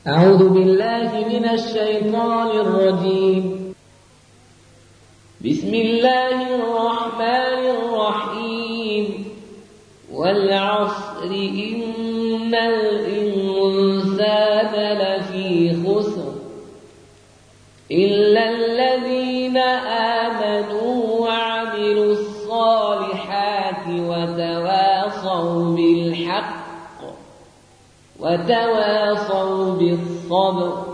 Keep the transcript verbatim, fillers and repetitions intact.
أعوذ بالله من الشيطان الرجيم. بسم الله الرحمن الرحيم. والعصر إن الإنسان لفي خسر إلا الذين آمنوا وعملوا الصالحات وتواصوا بالحق وتواصوا بالصبر